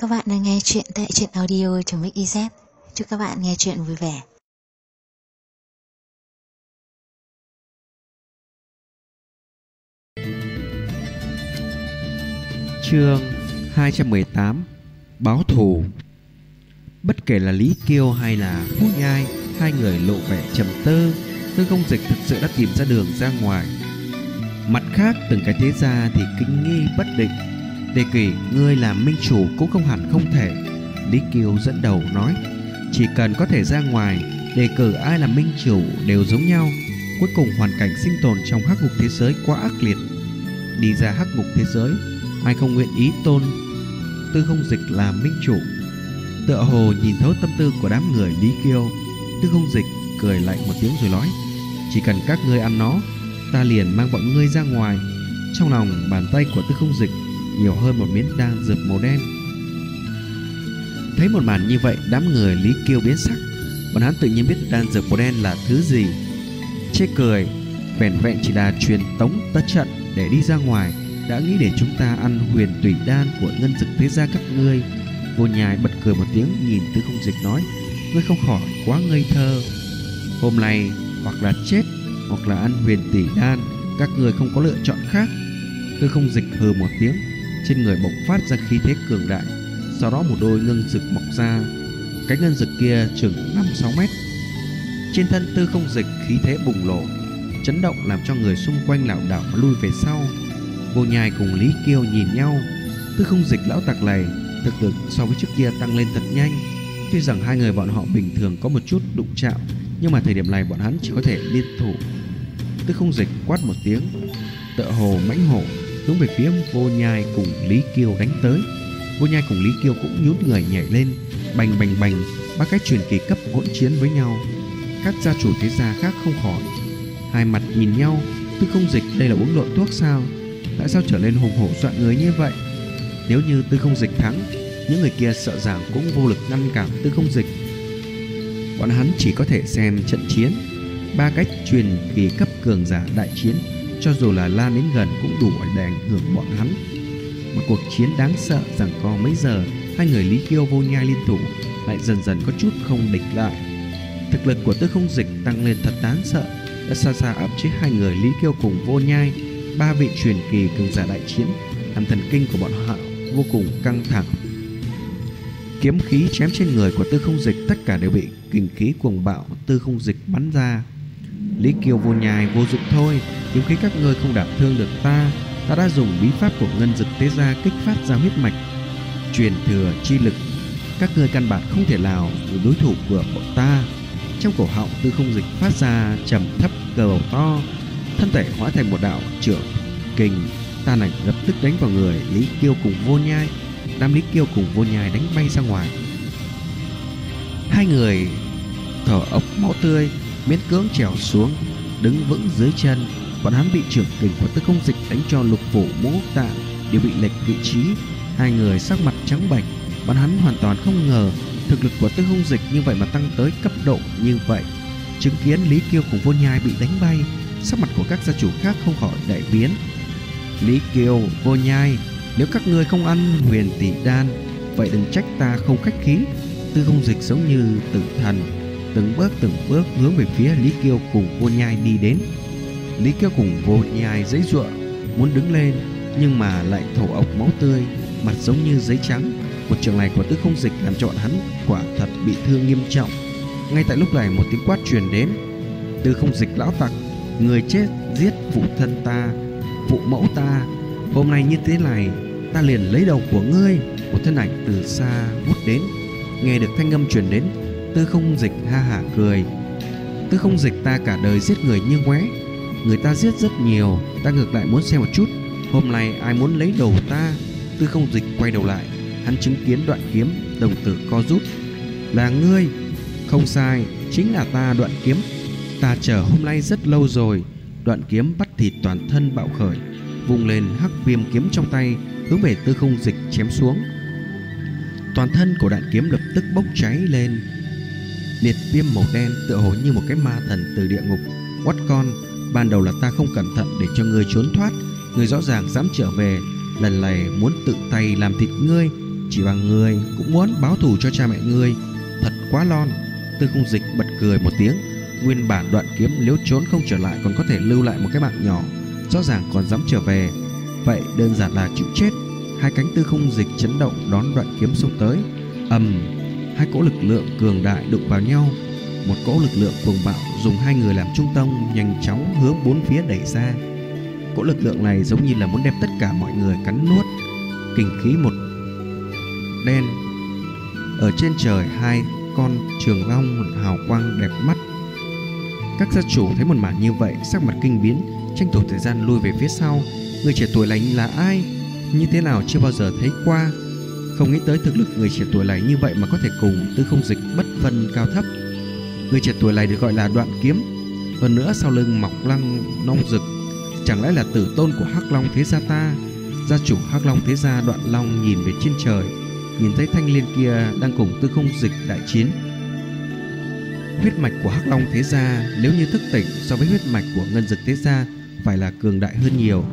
Các bạn đang nghe chuyện tại truyện audio.mix.iz. Chúc các bạn nghe chuyện vui vẻ. Chương 218 Báo thù. Bất kể là Lý Kiêu hay là Vũ Nhai, hai người lộ vẻ trầm tư. Tư Không Dịch thực sự đã tìm ra đường ra ngoài. Mặt khác, từng cái thế gia thì kinh nghi bất định. Đề cử ngươi làm minh chủ cũng không hẳn không thể. Lý Kiêu dẫn đầu nói, chỉ cần có thể ra ngoài, đề cử ai làm minh chủ đều giống nhau. Cuối cùng hoàn cảnh sinh tồn trong hắc ngục thế giới quá ác liệt. Đi ra hắc ngục thế giới, ai không nguyện ý tôn Tư Không Dịch làm minh chủ. Tựa hồ nhìn thấu tâm tư của đám người Lý Kiêu, Tư Không Dịch cười lạnh một tiếng rồi nói, chỉ cần các ngươi ăn nó, ta liền mang bọn ngươi ra ngoài. Trong lòng bàn tay của Tư Không Dịch nhiều hơn một miếng đan dược màu đen. Thấy một màn như vậy, đám người Lý Kiêu biến sắc. Bọn hắn tự nhiên biết đan dược màu đen là thứ gì. Chê cười, vẻn vẹn chỉ là truyền tống tất trận để đi ra ngoài, đã nghĩ để chúng ta ăn huyền tủy đan của ngân dực thế gia các ngươi. Vô Nhai bật cười một tiếng, nhìn Tư Không Dịch nói, ngươi không khỏi quá ngây thơ. Hôm nay hoặc là chết hoặc là ăn huyền tủy đan, các ngươi không có lựa chọn khác. Tư Không Dịch hừ một tiếng, trên người bộc phát ra khí thế cường đại. Sau đó một đôi ngân dực mọc ra. Cái ngân dực kia chừng 5-6 mét. Trên thân Tư Không Dịch khí thế bùng nổ, chấn động làm cho người xung quanh lảo đảo mà lui về sau. Vô Nhai cùng Lý Kiêu nhìn nhau. Tư Không Dịch lão tặc này thực lực so với trước kia tăng lên thật nhanh. Tuy rằng hai người bọn họ bình thường có một chút đụng chạm, nhưng mà thời điểm này bọn hắn chỉ có thể liên thủ. Tư Không Dịch quát một tiếng, tựa hồ mãnh hổ hướng về phía Vô Nhai cùng Lý Kiêu đánh tới. Vô Nhai cùng Lý Kiêu cũng nhún người nhảy lên, bành bành bành, ba cái truyền kỳ cấp hỗn chiến với nhau. Các gia chủ thế gia khác không khỏi hai mặt nhìn nhau. Tư Không Dịch đây là uống lộn thuốc sao? Tại sao trở nên hùng hổ dọa người như vậy? Nếu như Tư Không Dịch thắng, những người kia sợ rằng cũng vô lực ngăn cản Tư Không Dịch. Bọn hắn chỉ có thể xem trận chiến. Ba cách truyền kỳ cấp cường giả đại chiến, cho dù là lan đến gần cũng đủ để ảnh hưởng bọn hắn. Một cuộc chiến đáng sợ giằng co mấy giờ, hai người Lý Kiêu Vô Nhai liên thủ lại dần dần có chút không địch lại. Thực lực của Tư Không Dịch tăng lên thật đáng sợ, đã xa xa áp chế hai người Lý Kiêu cùng Vô Nhai. Ba vị truyền kỳ cường giả đại chiến làm thần kinh của bọn họ vô cùng căng thẳng. Kiếm khí chém trên người của Tư Không Dịch tất cả đều bị kình khí cuồng bạo Tư Không Dịch bắn ra. Lý Kiêu Vô Nhai vô dụng thôi, kiếm khí các ngươi không đả thương được ta. Ta đã dùng bí pháp của ngân dực thế gia kích phát ra huyết mạch truyền thừa chi lực, các ngươi căn bản không thể nào là đối thủ của bọn ta. Trong cổ họng Tư Không Dịch phát ra trầm thấp gào to, thân thể hóa thành một đạo trưởng kình tan ảnh lập tức đánh vào người Lý Kiêu cùng Vô Nhai. Đám Lý Kiêu cùng Vô Nhai đánh bay ra ngoài. Hai người thở ốc máu tươi, miễn cưỡng trèo xuống, đứng vững dưới chân. Bọn hắn bị trưởng kình của Tư Không Dịch đánh cho lục phủ ngũ tạng đều bị lệch vị trí. Hai người sắc mặt trắng bệch. Bọn hắn hoàn toàn không ngờ thực lực của Tư Không Dịch như vậy mà tăng tới cấp độ như vậy. Chứng kiến Lý Kiêu cùng Vô Nhai bị đánh bay, sắc mặt của các gia chủ khác không khỏi đại biến. Lý Kiêu, Vô Nhai, nếu các ngươi không ăn huyền tỷ đan, vậy đừng trách ta không khách khí. Tư Không Dịch giống như tử thần, từng bước hướng về phía Lý Kiêu cùng Vô Nhai đi đến. Lý Kiêu cùng Vô Nhai giãy giụa muốn đứng lên, nhưng mà lại thổ ộc máu tươi, mặt giống như giấy trắng. Một trường này của Tư Không Dịch làm cho bọn hắn quả thật bị thương nghiêm trọng. Ngay tại lúc này một tiếng quát truyền đến, Tư Không Dịch lão tặc, người chết giết phụ thân ta, phụ mẫu ta, hôm nay như thế này ta liền lấy đầu của ngươi. Một thân ảnh từ xa vút đến. Nghe được thanh âm truyền đến, Tư Không Dịch ha hả cười. Tư Không Dịch, ta cả đời giết người như ngoé, người ta giết rất nhiều, ta ngược lại muốn xem một chút hôm nay ai muốn lấy đầu ta. Tư Không Dịch quay đầu lại, hắn chứng kiến Đoạn Kiếm, đồng tử co rút. Là ngươi? Không sai, chính là ta, Đoạn Kiếm. Ta chờ hôm nay rất lâu rồi. Đoạn Kiếm bắt thịt toàn thân bạo khởi, vung lên hắc viêm kiếm trong tay hướng về Tư Không Dịch chém xuống. Toàn thân của Đoạn Kiếm lập tức bốc cháy lên, liệt viêm màu đen tựa hồ như một cái ma thần từ địa ngục. Oát con, ban đầu là ta không cẩn thận để cho ngươi trốn thoát, ngươi rõ ràng dám trở về, lần này muốn tự tay làm thịt ngươi, chỉ bằng người cũng muốn báo thù cho cha mẹ ngươi, thật quá lon. Tư Không Dịch bật cười một tiếng. Nguyên bản đoạn kiếm nếu trốn không trở lại còn có thể lưu lại một cái mạng nhỏ, rõ ràng còn dám trở về, vậy đơn giản là chịu chết. Hai cánh Tư Không Dịch chấn động đón đoạn kiếm xông tới. Hai cỗ lực lượng cường đại đụng vào nhau. Một cỗ lực lượng cuồng bạo dùng hai người làm trung tâm, nhanh chóng hướng bốn phía đẩy ra. Cỗ lực lượng này giống như là muốn đem tất cả mọi người cắn nuốt. Kình khí một đen. Ở trên trời hai con trường long hào quang đẹp mắt. Các gia chủ thấy một màn như vậy, sắc mặt kinh biến, tranh thủ thời gian lui về phía sau. Người trẻ tuổi này là ai? Như thế nào chưa bao giờ thấy qua. Không nghĩ tới thực lực người trẻ tuổi này như vậy mà có thể cùng Tư Không Dịch bất phân cao thấp. Người trẻ tuổi này được gọi là Đoạn Kiếm. Hơn nữa sau lưng mọc lăng long rực, chẳng lẽ là tử tôn của Hắc Long thế gia ta? Gia chủ Hắc Long thế gia Đoạn Long nhìn về trên trời, nhìn thấy thanh liên kia đang cùng Tư Không Dịch đại chiến. Huyết mạch của Hắc Long thế gia nếu như thức tỉnh so với huyết mạch của Ngân Dực thế gia phải là cường đại hơn nhiều.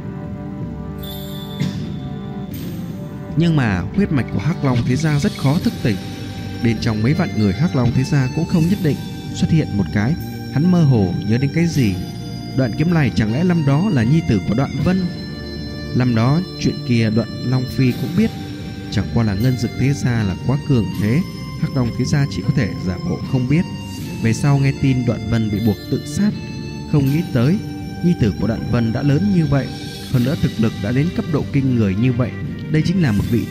Nhưng mà huyết mạch của Hắc Long thế gia rất khó thức tỉnh. Bên trong mấy vạn người Hắc Long thế gia cũng không nhất định xuất hiện một cái. Hắn mơ hồ nhớ đến cái gì. Đoạn kiếm này chẳng lẽ năm đó là nhi tử của Đoạn Vân? Năm đó chuyện kia Đoạn Long Phi cũng biết. Chẳng qua là Ngân Dực thế gia là quá cường thế, Hắc Long thế gia chỉ có thể giả bộ không biết. Về sau nghe tin Đoạn Vân bị buộc tự sát, không nghĩ tới nhi tử của Đoạn Vân đã lớn như vậy, hơn nữa thực lực đã đến cấp độ kinh người như vậy. Đây chính là một vị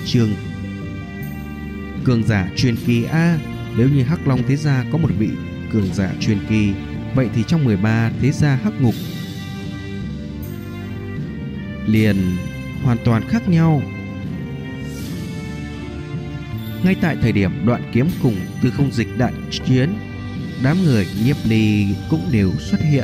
cường giả truyền kỳ a. Nếu như Hắc Long thế gia có một vị cường giả truyền kỳ, vậy thì trong 13 thế gia Hắc Ngục liền hoàn toàn khác nhau. Ngay tại thời điểm Đoạn Kiếm cùng Tư Không Dịch đại chiến, đám người Nhiếp Ly cũng đều xuất hiện.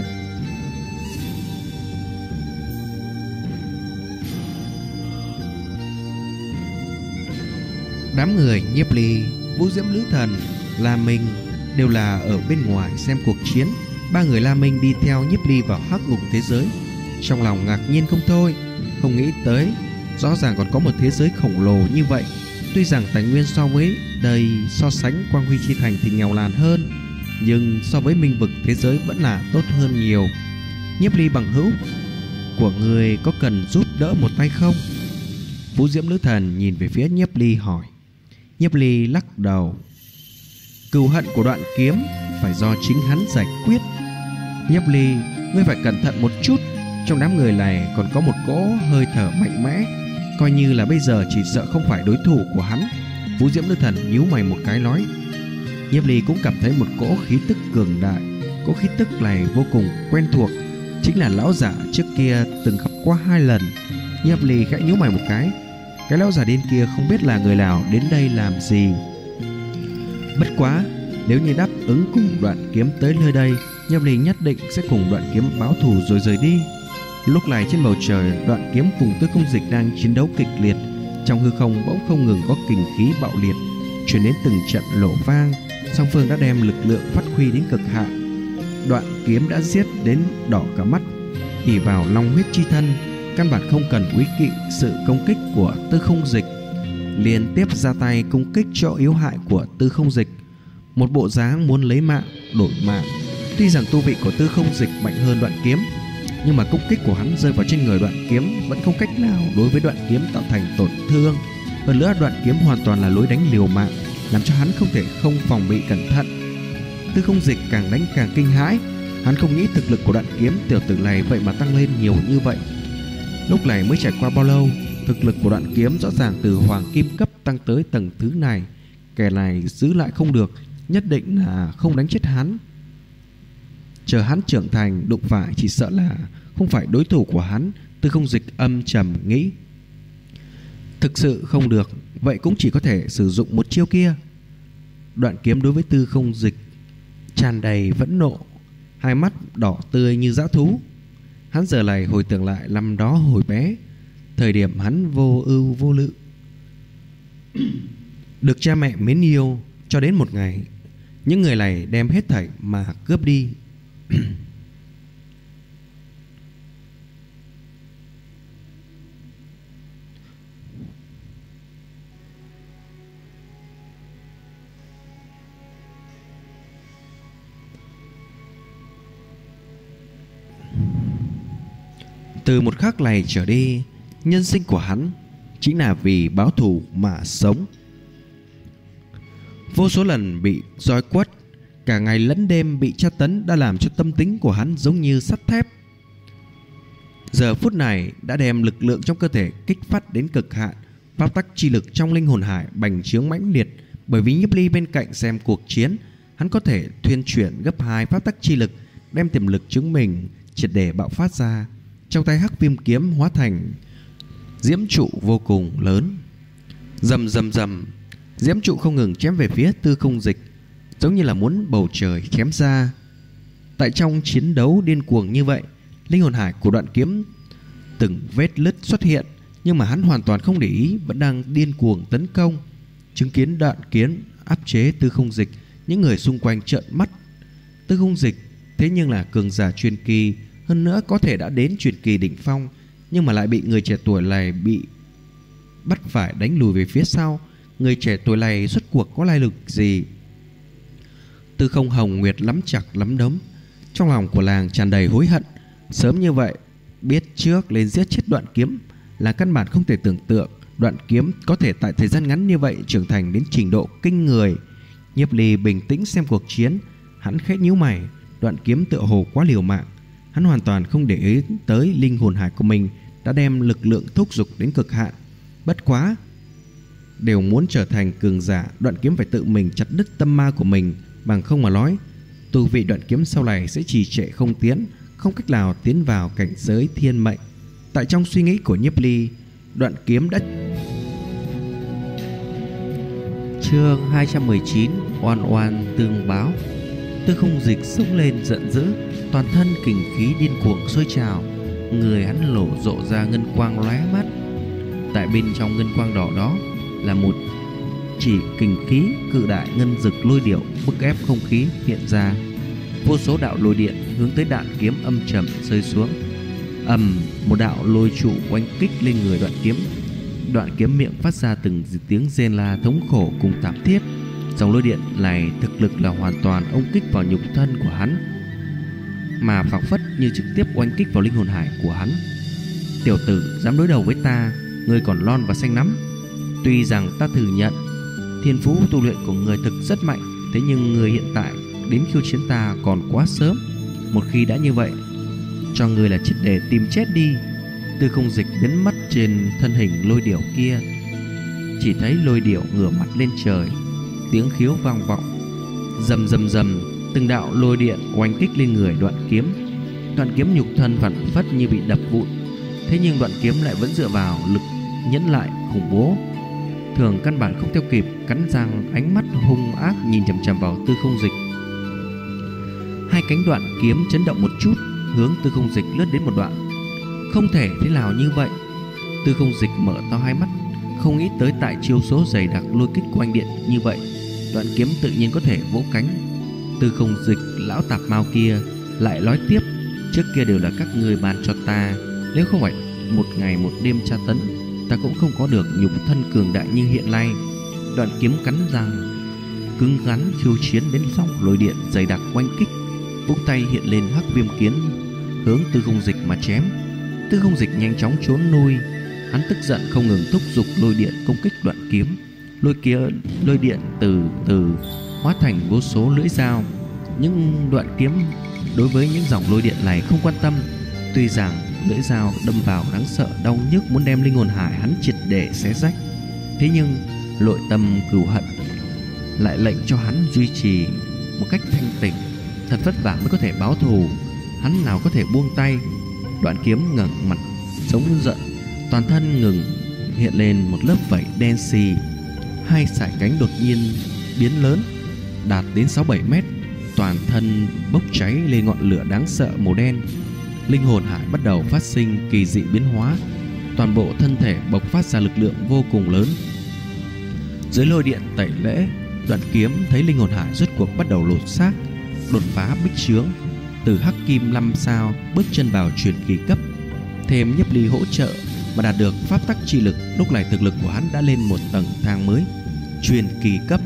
Đám người Nhiếp Ly, Vũ Diễm Lữ Thần, La Minh đều là ở bên ngoài xem cuộc chiến. Ba người La Minh đi theo Nhiếp Ly vào Hắc Ngục thế giới, trong lòng ngạc nhiên không thôi. Không nghĩ tới rõ ràng còn có một thế giới khổng lồ như vậy. Tuy rằng tài nguyên so với đây so sánh Quang Huy Chi Thành thì nghèo nàn hơn, nhưng so với Minh Vực thế giới vẫn là tốt hơn nhiều. Nhiếp Ly bằng hữu của người có cần giúp đỡ một tay không? Vũ Diễm Lữ Thần nhìn về phía Nhiếp Ly hỏi. Nhiếp Ly lắc đầu. Cừu hận của Đoạn Kiếm phải do chính hắn giải quyết. Nhiếp Ly, ngươi phải cẩn thận một chút. Trong đám người này còn có một cỗ hơi thở mạnh mẽ, coi như là bây giờ chỉ sợ không phải đối thủ của hắn. Vũ Diễm Lữ Thần nhíu mày một cái nói. Nhiếp Ly cũng cảm thấy một cỗ khí tức cường đại. Cỗ khí tức này vô cùng quen thuộc, chính là lão giả trước kia từng gặp qua 2 lần. Nhiếp Ly khẽ nhíu mày một cái. Cái lão giả điên kia không biết là người nào đến đây làm gì. Bất quá nếu như đáp ứng cùng Đoạn Kiếm tới nơi đây, Nhiếp Ly nhất định sẽ cùng Đoạn Kiếm báo thù rồi rời đi. Lúc này trên bầu trời, Đoạn Kiếm cùng Tư Không Dịch đang chiến đấu kịch liệt. Trong hư không bỗng không ngừng có kình khí bạo liệt truyền đến từng trận nổ vang. Song phương đã đem lực lượng phát huy đến cực hạn. Đoạn Kiếm đã giết đến đỏ cả mắt, ỷ vào long huyết chi thân, căn bản không cần úy kỵ sự công kích của Tư Không Dịch, liên tiếp ra tay công kích chỗ yếu hại của Tư Không Dịch, một bộ dáng muốn lấy mạng đổi mạng. Tuy rằng tu vị của Tư Không Dịch mạnh hơn Đoạn Kiếm, nhưng mà công kích của hắn rơi vào trên người Đoạn Kiếm vẫn không cách nào đối với Đoạn Kiếm tạo thành tổn thương. Hơn nữa Đoạn Kiếm hoàn toàn là lối đánh liều mạng, làm cho hắn không thể không phòng bị cẩn thận. Tư Không Dịch càng đánh càng kinh hãi, hắn không nghĩ thực lực của Đoạn Kiếm tiểu tử này vậy mà tăng lên nhiều như vậy. Lúc này mới trải qua bao lâu, thực lực của Đoạn Kiếm rõ ràng từ hoàng kim cấp tăng tới tầng thứ này. Kẻ này giữ lại không được, nhất định là không đánh chết hắn. Chờ hắn trưởng thành đụng phải chỉ sợ là không phải đối thủ của hắn. Tư Không Dịch âm trầm nghĩ. Thực sự không được, vậy cũng chỉ có thể sử dụng một chiêu kia. Đoạn Kiếm đối với Tư Không Dịch tràn đầy phẫn nộ, hai mắt đỏ tươi như dã thú. Hắn giờ này hồi tưởng lại năm đó hồi bé, thời điểm hắn vô ưu vô lự, được cha mẹ mến yêu, cho đến một ngày những người này đem hết thảy mà cướp đi. Từ một khắc này trở đi, nhân sinh của hắn chính là vì báo thù mà sống. Vô số lần bị roi quất, cả ngày lẫn đêm bị tra tấn đã làm cho tâm tính của hắn giống như sắt thép. Giờ phút này đã đem lực lượng trong cơ thể kích phát đến cực hạn. Pháp tắc chi lực trong linh hồn hải bành trướng mãnh liệt. Bởi vì Nhiếp Ly bên cạnh xem cuộc chiến, hắn có thể thuyên chuyển gấp 2 pháp tắc chi lực, đem tiềm lực chứng mình triệt để bạo phát ra. Trong tay Hắc Viêm kiếm hóa thành diễm trụ vô cùng lớn. Rầm rầm rầm, diễm trụ không ngừng chém về phía Tư Không Dịch, giống như là muốn bầu trời chém ra. Tại trong chiến đấu điên cuồng như vậy, linh hồn hải của Đoạn Kiếm từng vết lứt xuất hiện, nhưng mà hắn hoàn toàn không để ý, vẫn đang điên cuồng tấn công. Chứng kiến Đoạn Kiếm áp chế Tư Không Dịch, những người xung quanh trợn mắt. Tư Không Dịch thế nhưng là cường giả truyền kỳ, hơn nữa có thể đã đến truyền kỳ đỉnh phong, nhưng mà lại bị người trẻ tuổi này bị bắt phải đánh lùi về phía sau. Người trẻ tuổi này rốt cuộc có lai lịch gì? Tư Không Hồng Nguyệt lắm chặt lắm đấm, trong lòng của làng tràn đầy hối hận. Sớm như vậy biết trước lên giết chết Đoạn Kiếm là căn bản không thể tưởng tượng Đoạn Kiếm có thể tại thời gian ngắn như vậy trưởng thành đến trình độ kinh người. Nhiếp Ly bình tĩnh xem cuộc chiến, hắn khẽ nhíu mày. Đoạn Kiếm tựa hồ quá liều mạng, hắn hoàn toàn không để ý tới linh hồn hải của mình đã đem lực lượng thúc giục đến cực hạn. Bất quá đều muốn trở thành cường giả, Đoạn Kiếm phải tự mình chặt đứt tâm ma của mình, bằng không mà nói tu vị Đoạn Kiếm sau này sẽ trì trệ không tiến, không cách nào tiến vào cảnh giới thiên mệnh. Tại trong suy nghĩ của Nhiếp Ly, Đoạn Kiếm đã... Chương 219: Oan oan tương báo. Tư Không Dịch sống lên giận dữ, toàn thân kình khí điên cuồng sôi trào, người hắn lộ rộ ra ngân quang lóe mắt. Tại bên trong ngân quang đỏ đó là một chỉ kình khí cự đại ngân dực lôi điệu bức ép không khí hiện ra. Vô số đạo lôi điện hướng tới Đoạn Kiếm âm trầm rơi xuống. Một đạo lôi trụ oanh kích lên người Đoạn Kiếm. Đoạn Kiếm miệng phát ra từng tiếng rên la thống khổ cùng thảm thiết. Dòng lôi điện này thực lực là hoàn toàn ông kích vào nhục thân của hắn, mà phảng phất như trực tiếp oanh kích vào linh hồn hải của hắn. Tiểu tử dám đối đầu với ta, ngươi còn lon và xanh lắm. Tuy rằng ta thừa nhận thiên phú tu luyện của người thực rất mạnh, thế nhưng người hiện tại đến khiêu chiến ta còn quá sớm. Một khi đã như vậy, cho người là triệt để tìm chết đi. Tư Không Dịch nhấn mắt trên thân hình lôi điểu kia, chỉ thấy lôi điểu ngửa mặt lên trời, tiếng khiếu vang vọng. Rầm rầm rầm, từng đạo lôi điện oanh kích lên người Đoạn Kiếm. Đoạn Kiếm nhục thân phản phất như bị đập vụn, thế nhưng Đoạn Kiếm lại vẫn dựa vào lực nhẫn lại khủng bố, thường căn bản không theo kịp, cắn răng, ánh mắt hung ác nhìn chằm chằm vào Tư Không Dịch. Hai cánh Đoạn Kiếm chấn động một chút, hướng Tư Không Dịch lướt đến một đoạn. Không thể thế nào như vậy. Tư Không Dịch mở to hai mắt, không nghĩ tới tại chiêu số dày đặc lôi kích của anh điện như vậy, Đoạn Kiếm tự nhiên có thể vỗ cánh. Tư Không Dịch lão tạp mao kia lại nói tiếp: trước kia đều là các ngươi ban cho ta, nếu không phải một ngày một đêm tra tấn, ta cũng không có được nhục thân cường đại như hiện nay. Đoạn Kiếm cắn răng cứng rắn khiêu chiến đến dòng lôi điện dày đặc oanh kích, vung tay hiện lên Hắc Viêm kiếm hướng Tư Không Dịch mà chém. Tư Không Dịch nhanh chóng trốn lui, hắn tức giận không ngừng thúc giục lôi điện công kích Đoạn Kiếm. Lôi điện từ từ hóa thành vô số lưỡi dao, nhưng Đoạn Kiếm đối với những dòng lôi điện này không quan tâm. Tuy rằng lưỡi dao đâm vào đáng sợ, đau nhức muốn đem linh hồn hải hắn triệt để xé rách, thế nhưng nội tâm cừu hận lại lệnh cho hắn duy trì một cách thanh tỉnh. Thật vất vả mới có thể báo thù, hắn nào có thể buông tay. Đoạn Kiếm ngẩng mặt sống giận, toàn thân ngừng hiện lên một lớp vảy đen xì, hai sải cánh đột nhiên biến lớn, đạt đến 6-7 mét, toàn thân bốc cháy lên ngọn lửa đáng sợ màu đen. Linh hồn hải bắt đầu phát sinh kỳ dị biến hóa, toàn bộ thân thể bộc phát ra lực lượng vô cùng lớn. Dưới lôi điện tẩy lễ, Đoạn Kiếm thấy linh hồn hải rốt cuộc bắt đầu lột xác, đột phá bích chướng, từ hắc kim 5 sao bước chân vào truyền kỳ cấp. Thêm Nhiếp Ly hỗ trợ mà đạt được pháp tắc chi lực, lúc này thực lực của hắn đã lên một tầng thang mới, truyền kỳ cấp.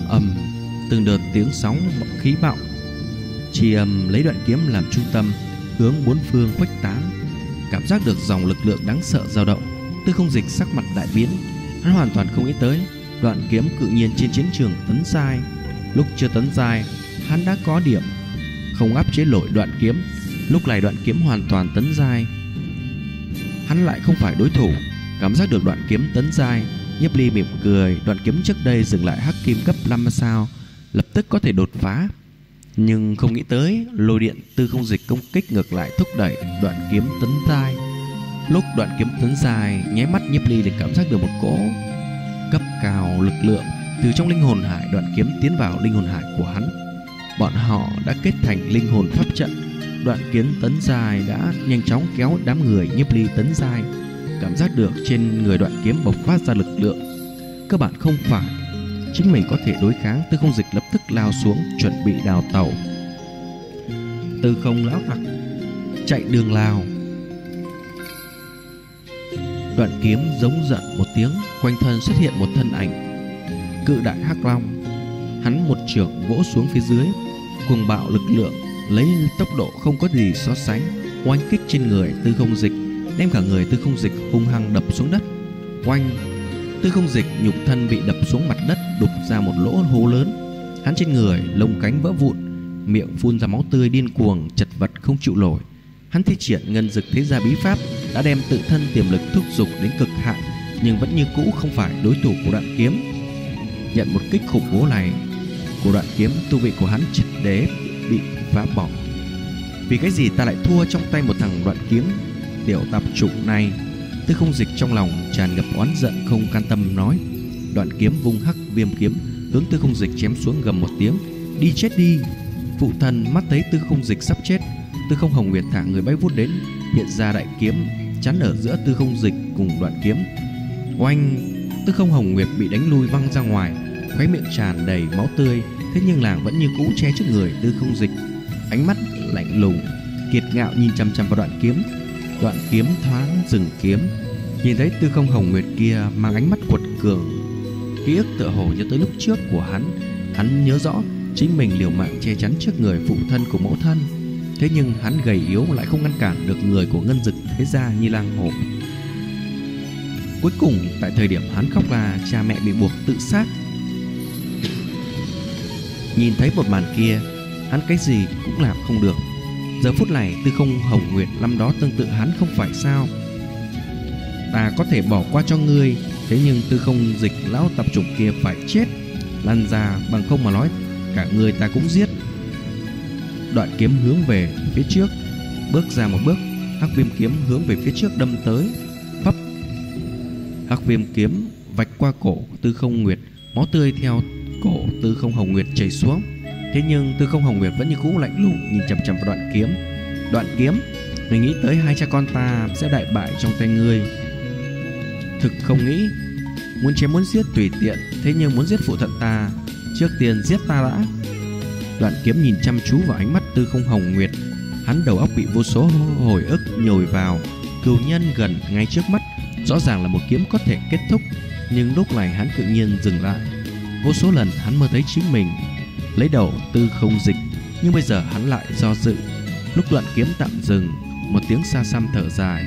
Từng đợt tiếng sóng khí bạo, chi âm lấy Đoạn Kiếm làm trung tâm, hướng bốn phương khuếch tán. Cảm giác được dòng lực lượng đáng sợ dao động, Tư Không Dịch sắc mặt đại biến. Hắn hoàn toàn không nghĩ tới đoạn kiếm cự nhiên trên chiến trường tấn giai. Lúc chưa tấn giai, hắn đã có điểm không áp chế nổi đoạn kiếm. Lúc này đoạn kiếm hoàn toàn tấn giai, hắn lại không phải đối thủ. Cảm giác được đoạn kiếm tấn giai, Nhiếp Ly mỉm cười. Đoạn kiếm trước đây dừng lại hắc kim cấp 5 sao, lập tức có thể đột phá. Nhưng không nghĩ tới lôi điện Tư Không Dịch công kích ngược lại thúc đẩy đoạn kiếm tấn giai. Lúc đoạn kiếm tấn giai, nháy mắt Nhiếp Ly liền cảm giác được một cỗ cấp cao lực lượng từ trong linh hồn hải đoạn kiếm tiến vào linh hồn hải của hắn. Bọn họ đã kết thành linh hồn pháp trận. Đoạn kiếm tấn giai đã nhanh chóng kéo đám người Nhiếp Ly tấn giai. Cảm giác được trên người đoạn kiếm bộc phát ra lực lượng cơ bản không phải chính mình có thể đối kháng. Tư Không Dịch lập tức lao xuống chuẩn bị đào tẩu. Tư Không lão tặc chạy đường lao. Đoạn kiếm giống giận một tiếng, quanh thân xuất hiện một thân ảnh cự đại hắc long. Hắn một chưởng vỗ xuống phía dưới, cuồng bạo lực lượng lấy tốc độ không có gì so sánh oanh kích trên người Tư Không Dịch, đem cả người Tư Không Dịch hung hăng đập xuống đất. Oanh! Tư Không Dịch nhục thân bị đập xuống mặt đất, đục ra một lỗ hố lớn. Hắn trên người lông cánh vỡ vụn, miệng phun ra máu tươi điên cuồng, chật vật không chịu nổi. Hắn thi triển Ngân Dực Thế Gia bí pháp đã đem tự thân tiềm lực thúc giục đến cực hạn, nhưng vẫn như cũ không phải đối thủ của đoạn kiếm. Nhận một kích khủng bố này của đoạn kiếm, tu vị của hắn triệt để bị phá bỏ. Vì cái gì ta lại thua trong tay một thằng đoạn kiếm tiểu tạp chủng này? Tư Không Dịch trong lòng tràn ngập oán giận, không can tâm nói. Đoạn kiếm vung hắc viêm kiếm hướng Tư Không Dịch chém xuống, gầm một tiếng: đi chết đi! Phụ thân mắt thấy Tư Không Dịch sắp chết, Tư Không Hồng Nguyệt thả người bay vút đến, hiện ra đại kiếm chắn ở giữa Tư Không Dịch cùng đoạn kiếm. Oanh! Tư Không Hồng Nguyệt bị đánh lui văng ra ngoài, khóe miệng tràn đầy máu tươi. Thế nhưng nàng vẫn như cũ che trước người Tư Không Dịch, ánh mắt lạnh lùng kiệt ngạo nhìn chằm chằm vào đoạn kiếm. Đoạn kiếm thoáng dừng kiếm, nhìn thấy Tư Không Hồng Nguyệt kia mang ánh mắt quật cường. Ký ức tựa hồ nhớ tới lúc trước của hắn nhớ rõ chính mình liều mạng che chắn trước người phụ thân của mẫu thân. Thế nhưng hắn gầy yếu lại không ngăn cản được người của Ngân Dực Thế Gia như lang hổ. Cuối cùng tại thời điểm hắn khóc là cha mẹ bị buộc tự sát. Nhìn thấy một màn kia, hắn cái gì cũng làm không được. Giờ phút này Tư Không Hồng Nguyệt năm đó tương tự hắn không phải sao? Ta có thể bỏ qua cho ngươi, thế nhưng Tư Không Dịch lão tạp chủng kia phải chết. Lăn ra, bằng không mà nói cả người ta cũng giết. Đoạn kiếm hướng về phía trước, bước ra một bước, hắc viêm kiếm hướng về phía trước đâm tới. Phấp! Hắc viêm kiếm vạch qua cổ Tư Không Nguyệt, máu tươi theo cổ Tư Không Hồng Nguyệt chảy xuống. Thế nhưng Tư Không Hồng Nguyệt vẫn như cũ lạnh lùng nhìn chằm chằm vào đoạn kiếm. Đoạn kiếm, người nghĩ tới hai cha con ta sẽ đại bại trong tay ngươi? Thực không nghĩ. Muốn chém muốn giết tùy tiện, thế nhưng muốn giết phụ thân ta, trước tiên giết ta đã. Đoạn kiếm nhìn chăm chú vào ánh mắt Tư Không Hồng Nguyệt. Hắn đầu óc bị vô số hồi ức nhồi vào. Cừu nhân gần ngay trước mắt, rõ ràng là một kiếm có thể kết thúc, nhưng lúc này hắn tự nhiên dừng lại. Vô số lần hắn mơ thấy chính mình lấy đầu Tư Không Dịch, nhưng bây giờ hắn lại do dự. Lúc đoạn kiếm tạm dừng, một tiếng xa xăm thở dài: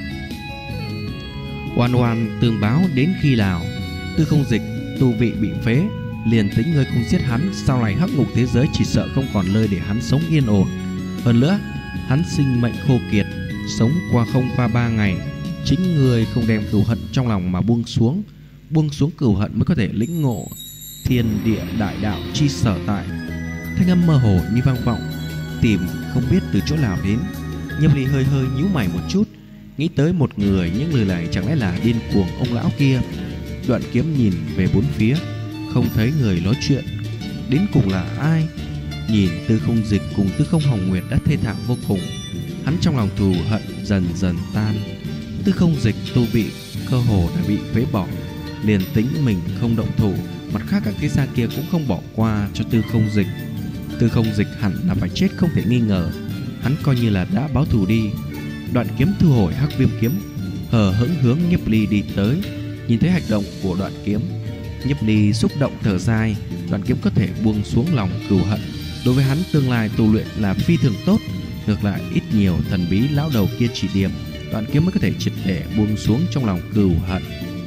oan oan tương báo đến khi nào? Tư Không Dịch tu vị bị phế, liền tính ngươi không giết hắn, sau này hắc ngục thế giới chỉ sợ không còn nơi để hắn sống yên ổn. Hơn nữa, hắn sinh mệnh khô kiệt, sống không qua 3 ngày. Chính ngươi không đem cừu hận trong lòng mà buông xuống cừu hận mới có thể lĩnh ngộ thiên địa đại đạo chi sở tại. Thanh âm mơ hồ như vang vọng, tìm không biết từ chỗ nào đến. Nhiếp Ly hơi hơi nhíu mày một chút, nghĩ tới một người, những lời này chẳng lẽ là điên cuồng ông lão kia. Đoạn kiếm nhìn về bốn phía, không thấy người nói chuyện. Đến cùng là ai? Nhìn Tư Không Dịch cùng Tư Không Hồng Nguyệt đã thê thảm vô cùng, hắn trong lòng thù hận dần dần tan. Tư Không Dịch tu vị cơ hồ đã bị phế bỏ, liền tính mình không động thủ, mặt khác các thế gia kia cũng không bỏ qua cho Tư Không Dịch. Tư Không Dịch hẳn là phải chết không thể nghi ngờ, hắn coi như là đã báo thù đi. Đoạn kiếm thu hồi hắc viêm kiếm, hờ hững hướng Nhiếp Ly đi tới. Nhìn thấy hành động của đoạn kiếm, Nhiếp Ly xúc động thở dài. Đoạn kiếm có thể buông xuống lòng cừu hận, đối với hắn tương lai tu luyện là phi thường tốt. Ngược lại ít nhiều thần bí lão đầu kia chỉ điểm, Đoạn Kiếm mới có thể triệt để buông xuống trong lòng cừu hận.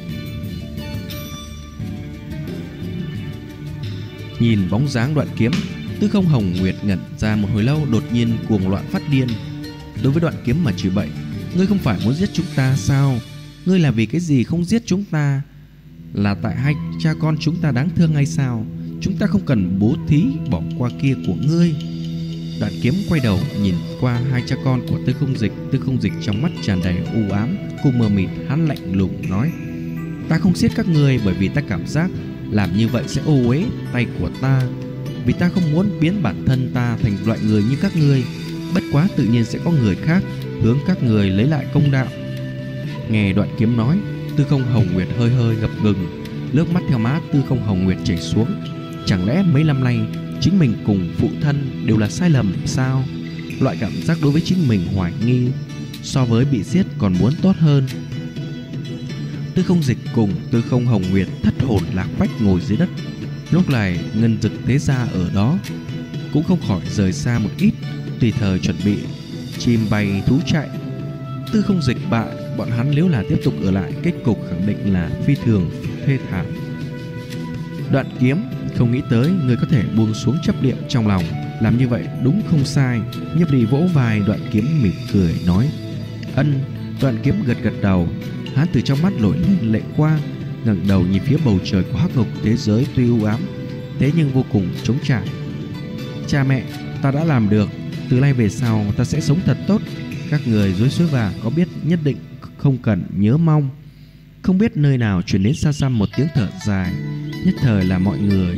Nhìn bóng dáng Đoạn Kiếm, Tư Không Hồng Nguyệt ngẩn ra một hồi lâu, đột nhiên cuồng loạn phát điên. Đối với Đoạn Kiếm mà chửi bậy: ngươi không phải muốn giết chúng ta sao? Ngươi là vì cái gì không giết chúng ta? Là tại hai cha con chúng ta đáng thương hay sao? Chúng ta không cần bố thí bỏ qua kia của ngươi. Đoạn Kiếm quay đầu nhìn qua hai cha con của Tư Không Dịch trong mắt tràn đầy u ám cùng mờ mịt. Hắn lạnh lùng nói: ta không giết các ngươi bởi vì ta cảm giác làm như vậy sẽ ô uế tay của ta, vì ta không muốn biến bản thân ta thành loại người như các ngươi. Bất quá tự nhiên sẽ có người khác hướng các người lấy lại công đạo. Nghe Đoạn Kiếm nói, Tư Không Hồng Nguyệt hơi hơi ngập ngừng, nước mắt theo má Tư Không Hồng Nguyệt chảy xuống. Chẳng lẽ mấy năm nay chính mình cùng phụ thân đều là sai lầm sao? Loại cảm giác đối với chính mình hoài nghi so với bị giết còn muốn tốt hơn. Tư Không Dịch cùng Tư Không Hồng Nguyệt thất hồn lạc phách ngồi dưới đất. Lúc này Ngân Dực Thế Gia ở đó cũng không khỏi rời xa một ít, tùy thời chuẩn bị chim bay thú chạy. Tư Không Dịch bại, bọn hắn nếu là tiếp tục ở lại, kết cục khẳng định là phi thường thê thảm. Đoạn Kiếm, không nghĩ tới người có thể buông xuống chấp niệm trong lòng, làm như vậy đúng không sai. Nhiếp Ly vỗ vai Đoạn Kiếm mỉm cười nói: ân. Đoạn Kiếm gật gật đầu. Hắn từ trong mắt nổi lên lệ quang, ngẩng đầu nhìn phía bầu trời của hắc ngục thế giới, tuy u ám thế nhưng vô cùng trống trải. Cha mẹ, ta đã làm được. Từ nay về sau ta sẽ sống thật tốt. Các người dưới suối vàng có biết nhất định không cần nhớ mong. Không biết nơi nào truyền đến xa xăm một tiếng thở dài, nhất thời là mọi người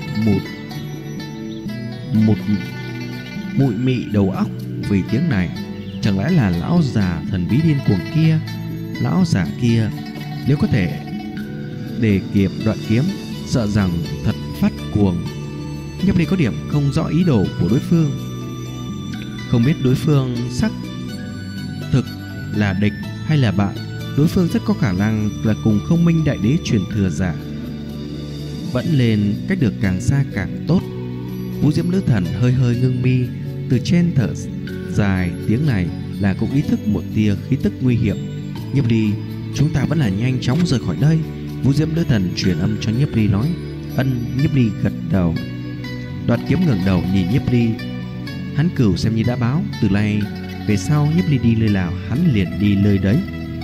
mụi mị đầu óc vì tiếng này. Chẳng lẽ là lão già thần bí điên cuồng kia? Lão già kia nếu có thể đề kịp Đoạn Kiếm, sợ rằng thật phát cuồng. Nhiếp Ly có điểm không rõ ý đồ của đối phương, không biết đối phương xác thực là địch hay là bạn. Đối phương rất có khả năng là cùng Không Minh Đại Đế truyền thừa giả, vẫn lên cách được càng xa càng tốt. Vũ Diễm Nữ Thần hơi hơi ngưng mi, từ trên thở dài tiếng này là cũng ý thức một tia khí tức nguy hiểm. Nhiếp Ly, chúng ta vẫn là nhanh chóng rời khỏi đây. Vũ Diễm Nữ Thần truyền âm cho Nhiếp Ly nói. Ân. Nhiếp Ly gật đầu. Đoạn Kiếm ngẩng đầu nhìn Nhiếp Ly. Hắn cửu xem như đã báo, từ nay về sau Nhiếp Ly đi nơi nào hắn liền đi nơi đấy.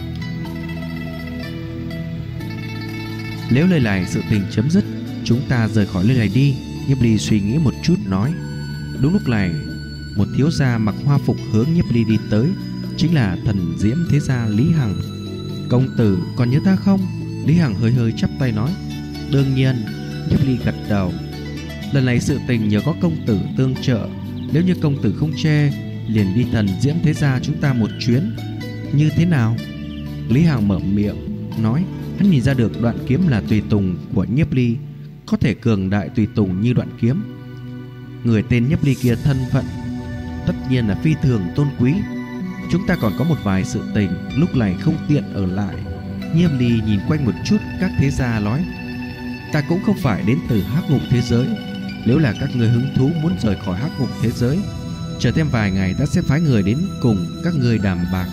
Nếu lời này sự tình chấm dứt, chúng ta rời khỏi nơi này đi. Nhiếp Ly suy nghĩ một chút nói. Đúng lúc này, một thiếu gia mặc hoa phục hướng Nhiếp Ly đi tới, chính là Thần Diễm Thế Gia Lý Hằng. Công tử còn nhớ ta không? Lý Hằng hơi hơi chắp tay nói. Đương nhiên. Nhiếp Ly gật đầu. Lần này sự tình nhờ có công tử tương trợ, nếu như công tử không chê, liền đi Thần Diễm Thế Gia chúng ta một chuyến, như thế nào? Lý Hằng mở miệng nói. Hắn nhìn ra được Đoạn Kiếm là tùy tùng của Nhiếp Ly, có thể cường đại tùy tùng như Đoạn Kiếm. Người tên Nhiếp Ly kia thân phận tất nhiên là phi thường tôn quý. Chúng ta còn có một vài sự tình lúc này không tiện ở lại. Nhiếp Ly nhìn quanh một chút các thế gia nói. Ta cũng không phải đến từ hắc ngục thế giới. Nếu là các người hứng thú muốn rời khỏi hắc ngục thế giới, chờ thêm vài ngày ta sẽ phái người đến cùng các người đàm bạc.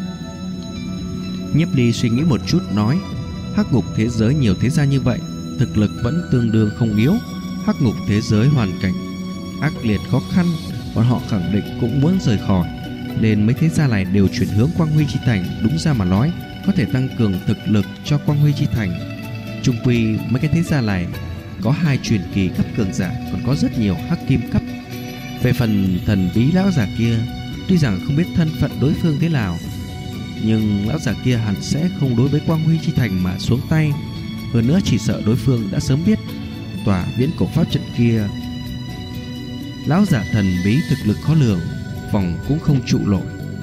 Nhiếp Ly suy nghĩ một chút nói. Hắc ngục thế giới nhiều thế gia như vậy, thực lực vẫn tương đương không yếu. Hắc ngục thế giới hoàn cảnh ác liệt khó khăn, bọn họ khẳng định cũng muốn rời khỏi, nên mấy thế gia này đều chuyển hướng Quang Huy Chi Thành. Đúng ra mà nói, có thể tăng cường thực lực cho Quang Huy Chi Thành. Chung quy mấy cái thế gia này có 2 truyền kỳ cấp cường giả, còn có rất nhiều hắc kim cấp. Về phần thần bí lão già kia, tuy rằng không biết thân phận đối phương thế nào, nhưng lão già kia hẳn sẽ không đối với Quang Huy Chi Thành mà xuống tay. Hơn nữa chỉ sợ đối phương đã sớm biết tòa viễn cổ pháp trận kia. Lão giả thần bí thực lực khó lường, vòng cũng không trụ nổi.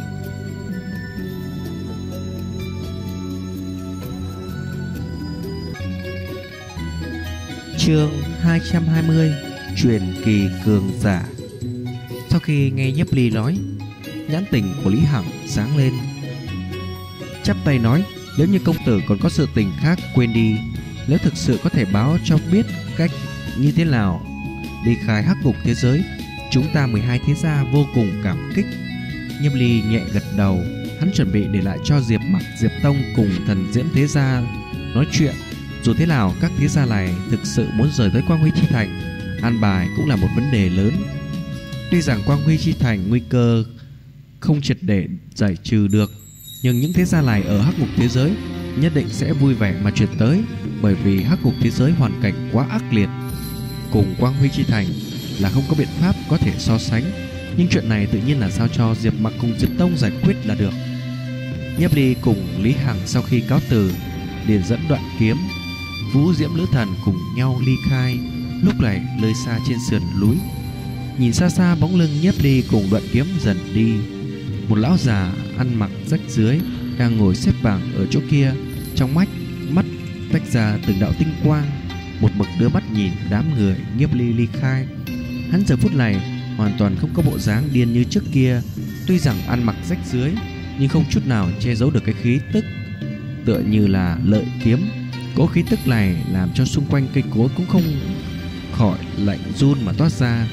Chương 220: Truyền kỳ cường giả. Sau khi nghe Nhiếp Ly nói, nhãn tình của Lý Hằng sáng lên, chắp tay nói. Nếu như công tử còn có sự tình khác quên đi, nếu thực sự có thể báo cho biết cách như thế nào ly khai hắc ngục thế giới, chúng ta 12 thế gia vô cùng cảm kích. Nhiếp Ly nhẹ gật đầu. Hắn chuẩn bị để lại cho Diệp Mặc, Diệp Tông cùng Thần Diễm Thế Gia nói chuyện. Dù thế nào, các thế gia này thực sự muốn rời tới Quang Huy Chi Thành, an bài cũng là một vấn đề lớn. Tuy rằng Quang Huy Chi Thành nguy cơ không triệt để giải trừ được, nhưng những thế gia này ở hắc ngục thế giới nhất định sẽ vui vẻ mà chuyển tới, bởi vì hắc ngục thế giới hoàn cảnh quá ác liệt, cùng Quang Huy Chi Thành là không có biện pháp có thể so sánh. Nhưng chuyện này tự nhiên là giao cho Diệp Mặc cùng Diệp Tông giải quyết là được. Nhiếp Ly cùng Lý Hằng sau khi cáo từ, liền dẫn Đoạn Kiếm, Vũ Diễm Lữ Thần cùng nhau ly khai. Lúc này nơi xa trên sườn núi, nhìn xa xa bóng lưng Nhiếp Ly cùng Đoạn Kiếm dần đi. Một lão già ăn mặc rách rưới đang ngồi xếp bằng ở chỗ kia, trong mắt tách ra từng đạo tinh quang, một mực đưa mắt nhìn đám người Nhiếp Ly ly khai. Hắn giờ phút này hoàn toàn không có bộ dáng điên như trước kia. Tuy rằng ăn mặc rách rưới, nhưng không chút nào che giấu được cái khí tức tựa như là lợi kiếm. Cỗ khí tức này làm cho xung quanh cây cối cũng không khỏi lạnh run mà toát ra.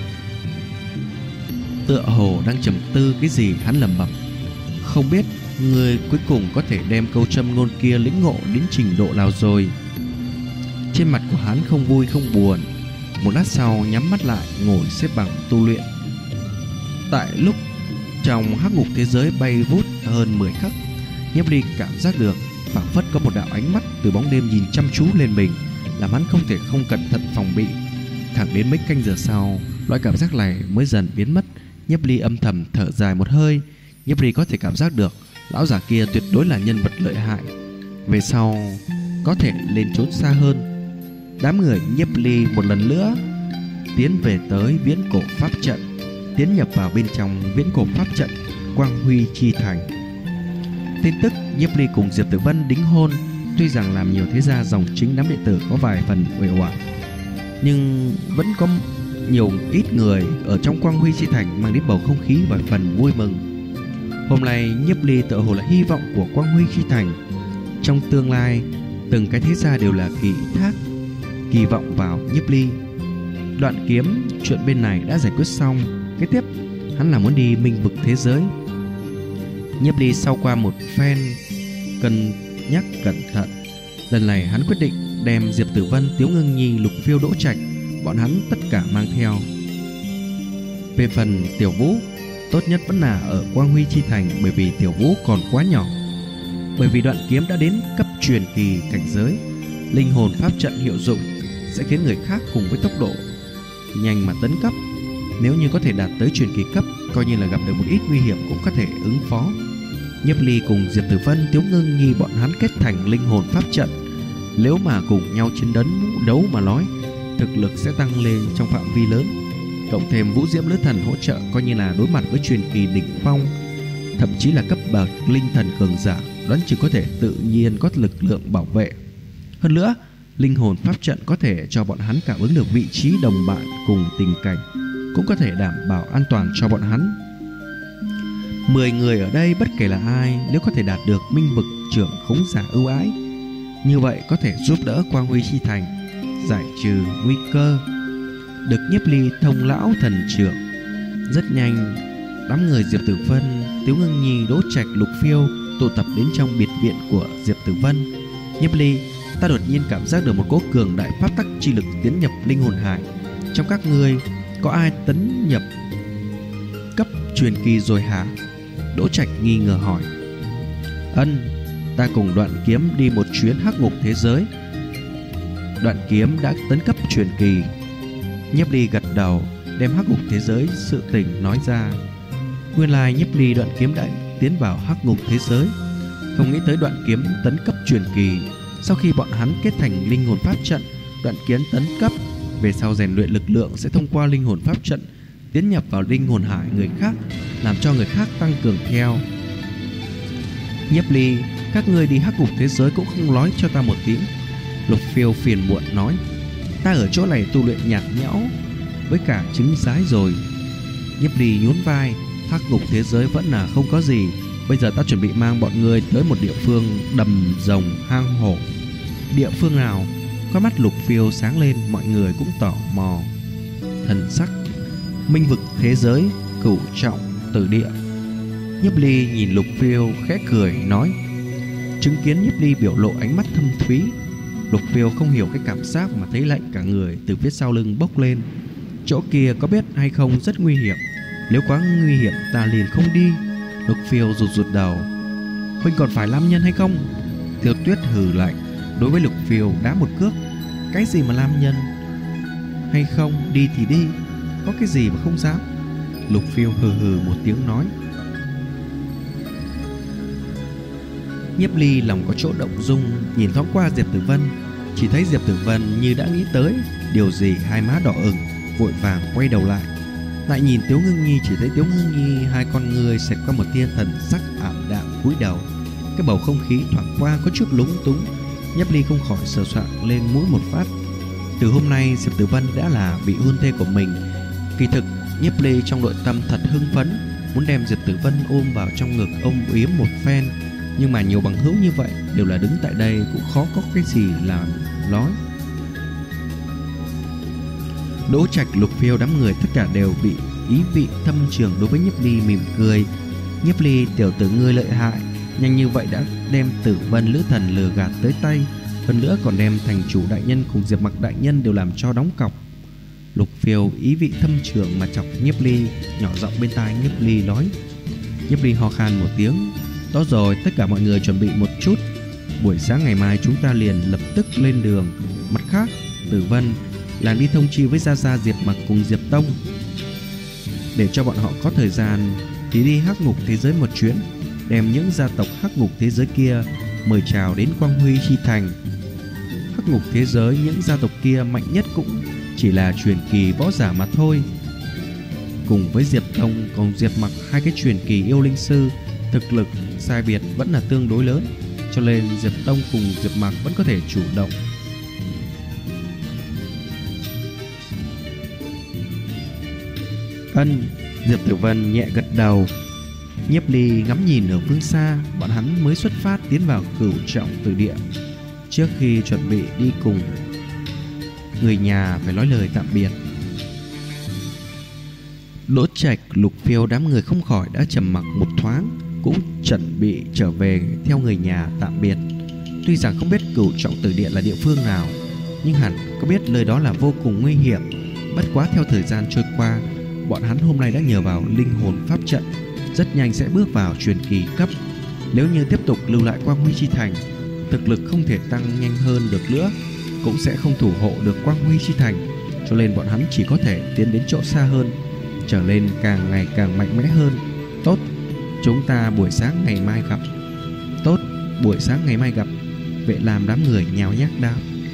Tựa hồ đang trầm tư cái gì, hắn lẩm bẩm: không biết người cuối cùng có thể đem câu châm ngôn kia lĩnh ngộ đến trình độ nào rồi. Trên mặt của hắn không vui không buồn. Một lát sau nhắm mắt lại ngồi xếp bằng tu luyện. Tại lúc trong hắc ngục thế giới bay vút hơn 10 khắc, Nhiếp Ly cảm giác được phảng phất có một đạo ánh mắt từ bóng đêm nhìn chăm chú lên mình, làm hắn không thể không cẩn thận phòng bị. Thẳng đến mấy canh giờ sau, loại cảm giác này mới dần biến mất. Nhiếp Ly âm thầm thở dài một hơi. Nhiếp Ly có thể cảm giác được lão già kia tuyệt đối là nhân vật lợi hại, về sau có thể lên trốn xa hơn. Đám người Nhiếp Ly một lần nữa tiến về tới viễn cổ pháp trận, tiến nhập vào bên trong viễn cổ pháp trận Quang Huy Chi Thành. Tin tức Nhiếp Ly cùng Diệp Tử Vân đính hôn tuy rằng làm nhiều thế gia dòng chính đám đệ tử có vài phần uể oải, nhưng vẫn có nhiều ít người ở trong Quang Huy Chi Thành mang đến bầu không khí vài phần vui mừng. Hôm nay Nhiếp Ly tựa hồ là hy vọng của Quang Huy Chi Thành. Trong tương lai, từng cái thế gia đều là kỳ vọng vào Nhiếp Ly. Đoạn Kiếm chuyện bên này đã giải quyết xong, kế tiếp hắn là muốn đi Minh Vực thế giới. Nhiếp Ly sau qua một phen cân nhắc cẩn thận, lần này hắn quyết định đem Diệp Tử Vân, Tiếu Ngưng Nhi, Lục Phiêu, Đỗ Trạch bọn hắn tất cả mang theo. Về phần Tiểu Vũ, tốt nhất vẫn là ở Quang Huy Chi Thành, bởi vì Tiểu Vũ còn quá nhỏ. Bởi vì Đoạn Kiếm đã đến cấp truyền kỳ cảnh giới, linh hồn pháp trận hiệu dụng sẽ khiến người khác cùng với tốc độ nhanh mà tấn cấp. Nếu như có thể đạt tới truyền kỳ cấp, coi như là gặp được một ít nguy hiểm cũng có thể ứng phó. Nhiếp Ly cùng Diệp Tử Vân, Tiếu Ngưng Nhi bọn hắn kết thành linh hồn pháp trận, nếu mà cùng nhau chiến đấu mà nói, thực lực sẽ tăng lên trong phạm vi lớn. Cộng thêm Vũ Diễm Lữ Thần hỗ trợ, coi như là đối mặt với truyền kỳ đỉnh phong, thậm chí là cấp bậc linh thần cường giả, đoán chừng có thể tự nhiên có lực lượng bảo vệ. Hơn nữa, linh hồn pháp trận có thể cho bọn hắn cảm ứng được vị trí đồng bạn cùng tình cảnh, cũng có thể đảm bảo an toàn cho bọn hắn. 10 người ở đây bất kể là ai, nếu có thể đạt được Minh Vực trưởng khống giả ưu ái, như vậy có thể giúp đỡ Quang Huy Chi Thành giải trừ nguy cơ. Được Nhiếp Ly thông lão thần trưởng, rất nhanh đám người Diệp Tử Vân, Tiếu Ngưng Nhi, Đỗ Trạch, Lục Phiêu tụ tập đến trong biệt viện của Diệp Tử Vân. Nhiếp Ly, ta đột nhiên cảm giác được một cỗ cường đại pháp tắc chi lực tiến nhập linh hồn hải. Trong các ngươi có ai tấn nhập cấp truyền kỳ rồi hả? Đỗ Trạch nghi ngờ hỏi. Ân, ta cùng Đoạn Kiếm đi một chuyến hắc ngục thế giới, Đoạn Kiếm đã tấn cấp truyền kỳ. Nhiếp Ly gật đầu, đem hắc ngục thế giới sự tình nói ra. Nguyên lai Nhiếp Ly, Đoạn Kiếm đã tiến vào hắc ngục thế giới, không nghĩ tới Đoạn Kiếm tấn cấp truyền kỳ. Sau khi bọn hắn kết thành linh hồn pháp trận, Đoạn Kiếm tấn cấp, về sau rèn luyện lực lượng sẽ thông qua linh hồn pháp trận tiến nhập vào linh hồn hải người khác, làm cho người khác tăng cường theo. Nhiếp Ly, các ngươi đi hắc ngục thế giới cũng không nói cho ta một tiếng. Lục Phiêu phiền muộn nói. Ta ở chỗ này tu luyện nhạt nhẽo với cả trứng sái rồi. Nhiếp Ly nhún vai. Hắc ngục thế giới vẫn là không có gì. Bây giờ ta chuẩn bị mang bọn ngươi tới một địa phương đầm rồng hang hổ. Địa phương nào? Con mắt Lục Phiêu sáng lên, mọi người cũng tò mò. Thần sắc. Minh vực thế giới, cửu trọng tử địa. Nhiếp Ly nhìn Lục Phiêu khẽ cười nói. Chứng kiến Nhiếp Ly biểu lộ ánh mắt thâm thúy, Lục Phiêu không hiểu cái cảm giác mà thấy lạnh cả người từ phía sau lưng bốc lên. Chỗ kia có biết hay không rất nguy hiểm, nếu quá nguy hiểm ta liền không đi. Lục Phiêu rụt rụt đầu. Huynh còn phải nam nhân hay không? Tiêu Tuyết hừ lạnh đối với Lục Phiêu đá một cước. Cái gì mà nam nhân hay không, đi thì đi, có cái gì mà không dám. Lục Phiêu hừ hừ một tiếng nói. Nhiếp Ly lòng có chỗ động dung, nhìn thoáng qua Diệp Tử Vân, chỉ thấy Diệp Tử Vân như đã nghĩ tới điều gì, hai má đỏ ửng, vội vàng quay đầu lại. Lại nhìn Tiếu Ngưng Nhi, chỉ thấy Tiếu Ngưng Nhi hai con ngươi xẹt qua một tia thần sắc ảm đạm cúi đầu. Cái bầu không khí thoảng qua có chút lúng túng. Nhiếp Ly không khỏi sờ soạng lên mũi một phát. Từ hôm nay Diệp Tử Vân đã là vị hôn thê của mình. Kỳ thực Nhiếp Ly trong nội tâm thật hưng phấn, muốn đem Diệp Tử Vân ôm vào trong ngực ôm yếm một phen. Nhưng mà nhiều bằng hữu như vậy đều là đứng tại đây, cũng khó có cái gì làm nói. Đỗ Trạch, Lục Phiêu đám người tất cả đều bị ý vị thâm trường đối với Nhiếp Ly mỉm cười. Nhiếp Ly tiểu tử ngươi lợi hại, nhanh như vậy đã đem Tử Vân Lữ Thần lừa gạt tới tay, hơn nữa còn đem thành chủ đại nhân cùng Diệp Mặc đại nhân đều làm cho đóng cọc. Lục Phiêu ý vị thâm trường mà chọc Nhiếp Ly, nhỏ giọng bên tai Nhiếp Ly nói. Nhiếp Ly ho khan một tiếng. Tốt rồi, tất cả mọi người chuẩn bị một chút, buổi sáng ngày mai chúng ta liền lập tức lên đường. Mặt khác, Tử Vân làng đi thông chi với Gia Gia, Diệp Mặc cùng Diệp Tông, để cho bọn họ có thời gian thì đi Hắc Ngục thế giới một chuyến, đem những gia tộc Hắc Ngục thế giới kia mời chào đến Quang Huy chi thành. Hắc Ngục thế giới những gia tộc kia mạnh nhất cũng chỉ là truyền kỳ võ giả mà thôi. Cùng với Diệp Tông cùng Diệp Mặc hai cái truyền kỳ yêu linh sư, thực lực sai biệt vẫn là tương đối lớn, cho nên Diệp Tông cùng Diệp Mặc vẫn có thể chủ động. Diệp Tử Vân nhẹ gật đầu. Nhiếp Ly ngắm nhìn ở phương xa, bọn hắn mới xuất phát tiến vào Cửu Trọng Tử Địa. Trước khi chuẩn bị đi cùng người nhà phải nói lời tạm biệt. Đỗ Trạch, Lục Phiêu đám người không khỏi đã trầm mặc một thoáng, cũng chuẩn bị trở về theo người nhà tạm biệt. Tuy rằng không biết Cửu Trọng Tử Địa là địa phương nào, nhưng hẳn có biết nơi đó là vô cùng nguy hiểm. Bất quá theo thời gian trôi qua, bọn hắn hôm nay đã nhờ vào linh hồn pháp trận, rất nhanh sẽ bước vào truyền kỳ cấp. Nếu như tiếp tục lưu lại Quang Huy chi thành, thực lực không thể tăng nhanh hơn được nữa, cũng sẽ không thủ hộ được Quang Huy chi thành, cho nên bọn hắn chỉ có thể tiến đến chỗ xa hơn, trở lên càng ngày càng mạnh mẽ hơn. Tốt, chúng ta buổi sáng ngày mai gặp. Tốt, buổi sáng ngày mai gặp. Vệ Lam đám người nhào nhác đáp.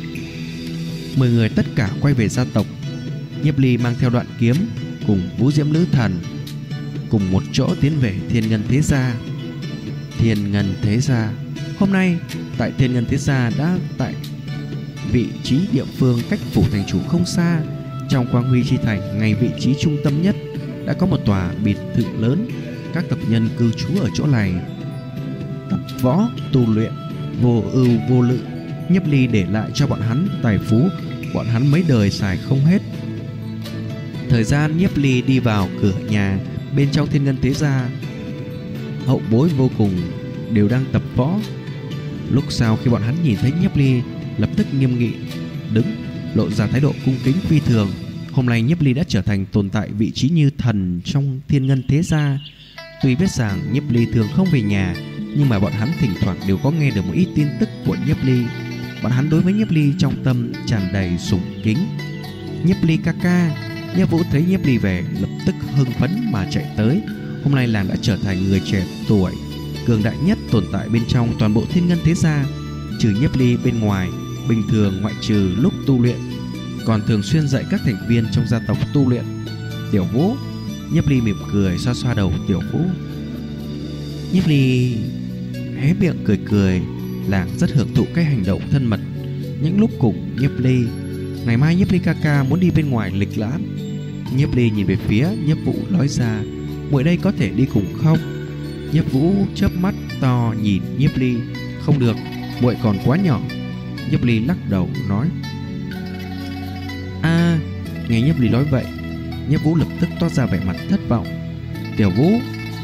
10 người tất cả quay về gia tộc. Nhiếp Ly mang theo Đoạn Kiếm cùng Vũ Diễm Lữ Thần cùng một chỗ tiến về Thiên Ngân Thế Gia. Thiên Ngân Thế Gia hôm nay tại Thiên Ngân Thế Gia đã tại vị trí địa phương cách phủ thành chủ không xa. Trong Quang Huy chi thành, ngay vị trí trung tâm nhất, đã có một tòa biệt thự lớn. Các tộc nhân cư trú ở chỗ này, tập võ tu luyện vô ưu vô lự. Nhiếp Ly để lại cho bọn hắn tài phú bọn hắn mấy đời xài không hết. Thời gian Nhiếp Ly đi vào cửa nhà bên trong Thiên Ngân Thế Gia, hậu bối vô cùng đều đang tập võ. Lúc sau khi bọn hắn nhìn thấy Nhiếp Ly, lập tức nghiêm nghị đứng, lộ ra thái độ cung kính phi thường. Hôm nay Nhiếp Ly đã trở thành tồn tại vị trí như thần trong Thiên Ngân Thế Gia. Tuy biết rằng Nhiếp Ly thường không về nhà, nhưng mà bọn hắn thỉnh thoảng đều có nghe được một ít tin tức của Nhiếp Ly. Bọn hắn đối với Nhiếp Ly trong tâm tràn đầy sùng kính. Nhiếp Ly ca ca. Nhiếp Vũ thấy Nhiếp Ly về, lập tức hưng phấn mà chạy tới. Hôm nay làng đã trở thành người trẻ tuổi cường đại nhất tồn tại bên trong toàn bộ Thiên Ngân Thế Gia. Trừ Nhiếp Ly bên ngoài, bình thường ngoại trừ lúc tu luyện, còn thường xuyên dạy các thành viên trong gia tộc tu luyện. Tiểu Vũ. Nhiếp Ly mỉm cười xoa xoa đầu Tiểu Vũ. Nhiếp Ly hé miệng cười cười. Làng rất hưởng thụ cái hành động thân mật những lúc cùng Nhiếp Ly. Ngày mai Nhiếp Ly ca ca muốn đi bên ngoài lịch lãm. Nhiếp Ly nhìn về phía Nhiếp Vũ nói ra, muội đây có thể đi cùng không? Nhiếp Vũ chớp mắt to nhìn Nhiếp Ly. Không được, muội còn quá nhỏ. Nhiếp Ly lắc đầu nói. Nghe Nhiếp Ly nói vậy, Nhiếp Vũ lập tức toát ra vẻ mặt thất vọng. Tiểu Vũ,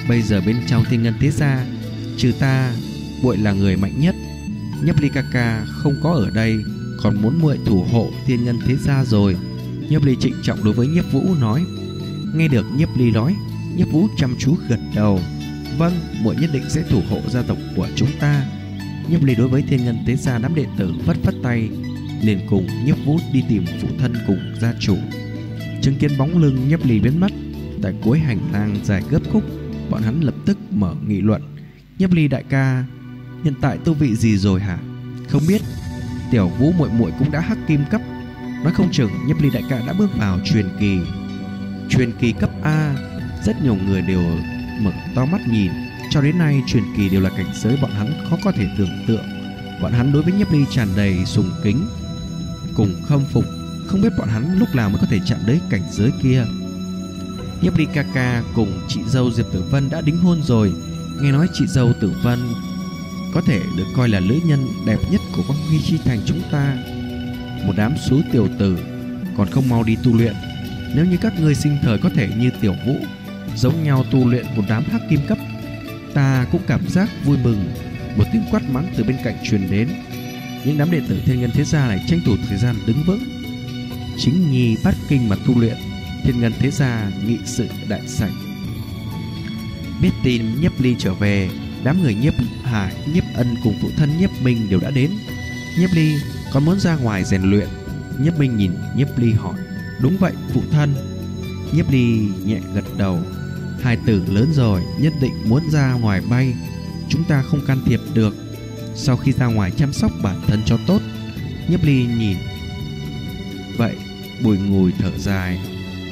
Bây giờ bên trong Thiên Ngân Thế Gia, trừ ta, muội là người mạnh nhất. Nhiếp Ly ca ca không có ở đây, còn muốn muội thủ hộ Thiên Ngân Thế Gia rồi. Nhiếp Ly trịnh trọng đối với Nhiếp Vũ nói. Nghe được Nhiếp Ly nói, Nhiếp Vũ chăm chú gật đầu. Vâng, muội nhất định sẽ thủ hộ gia tộc của chúng ta. Nhiếp Ly đối với Thiên Ngân Thế Gia đám đệ tử phất phất tay, liền cùng Nhiếp Vũ đi tìm phụ thân cùng gia chủ. Chứng kiến bóng lưng Nhiếp Ly biến mất tại cuối hành lang dài gấp khúc, bọn hắn lập tức mở nghị luận. Nhiếp Ly đại ca hiện tại tu vị gì rồi hả? Không biết. Tiểu Vũ muội muội cũng đã hắc kim cấp, nói không chừng Nhiếp Ly đại ca đã bước vào truyền kỳ. Truyền kỳ cấp A. Rất nhiều người đều mở to mắt nhìn. Cho đến nay truyền kỳ đều là cảnh giới bọn hắn khó có thể tưởng tượng. Bọn hắn đối với Nhiếp Ly tràn đầy sùng kính cùng khâm phục, không biết bọn hắn lúc nào mới có thể chạm đến cảnh giới kia. Nhiếp Ly ca ca cùng chị dâu Diệp Tử Vân đã đính hôn rồi. Nghe nói chị dâu Tử Vân có thể được coi là nữ nhân đẹp nhất của Quang Huy Chi Thành chúng ta. Một đám số tiểu tử còn không mau đi tu luyện. Nếu như các ngươi sinh thời có thể như Tiểu Vũ giống nhau tu luyện một đám hắc kim cấp, ta cũng cảm giác vui mừng. Một tiếng quát mắng từ bên cạnh truyền đến. Những đám đệ tử Thiên Ngân Thế Gia này tranh thủ thời gian đứng vững, chính nhi bát kinh mà tu luyện. Thiên Ngân Thế Gia nghị sự đại sảnh. Biết tin Nhiếp Ly trở về, đám người Nhiếp Hải, Nhiếp Ân cùng phụ thân Nhiếp Minh đều đã đến. Nhiếp Ly còn muốn ra ngoài rèn luyện. Nhiếp Minh nhìn Nhiếp Ly hỏi. Đúng vậy phụ thân. Nhiếp Ly nhẹ gật đầu. Hai tử lớn rồi, nhất định muốn ra ngoài bay, chúng ta không can thiệp được. Sau khi ra ngoài chăm sóc bản thân cho tốt. Nhiếp Ly nhìn vậy bùi ngùi thở dài.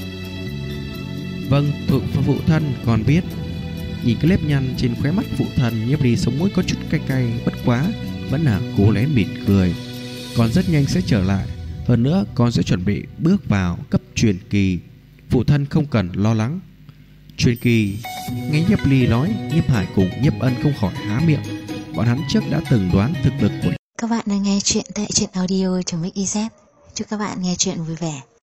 Vâng, phụ thân còn biết. Nhìn cái nếp nhăn trên khóe mắt phụ thân, Nhiếp Ly sống mũi có chút cay cay, bất quá vẫn là cố lén mỉm cười. Con rất nhanh sẽ trở lại. Hơn nữa con sẽ chuẩn bị bước vào cấp truyền kỳ. Phụ thân không cần lo lắng. Truyền kỳ. Nghe Nhiếp Ly nói, Nhiếp Hải cùng Nhiếp Ân không khỏi há miệng. Bọn hắn trước đã từng đoán thực lực của. Các bạn đang nghe chuyện tại truyện audio.mix.iz. Chúc các bạn nghe chuyện vui vẻ.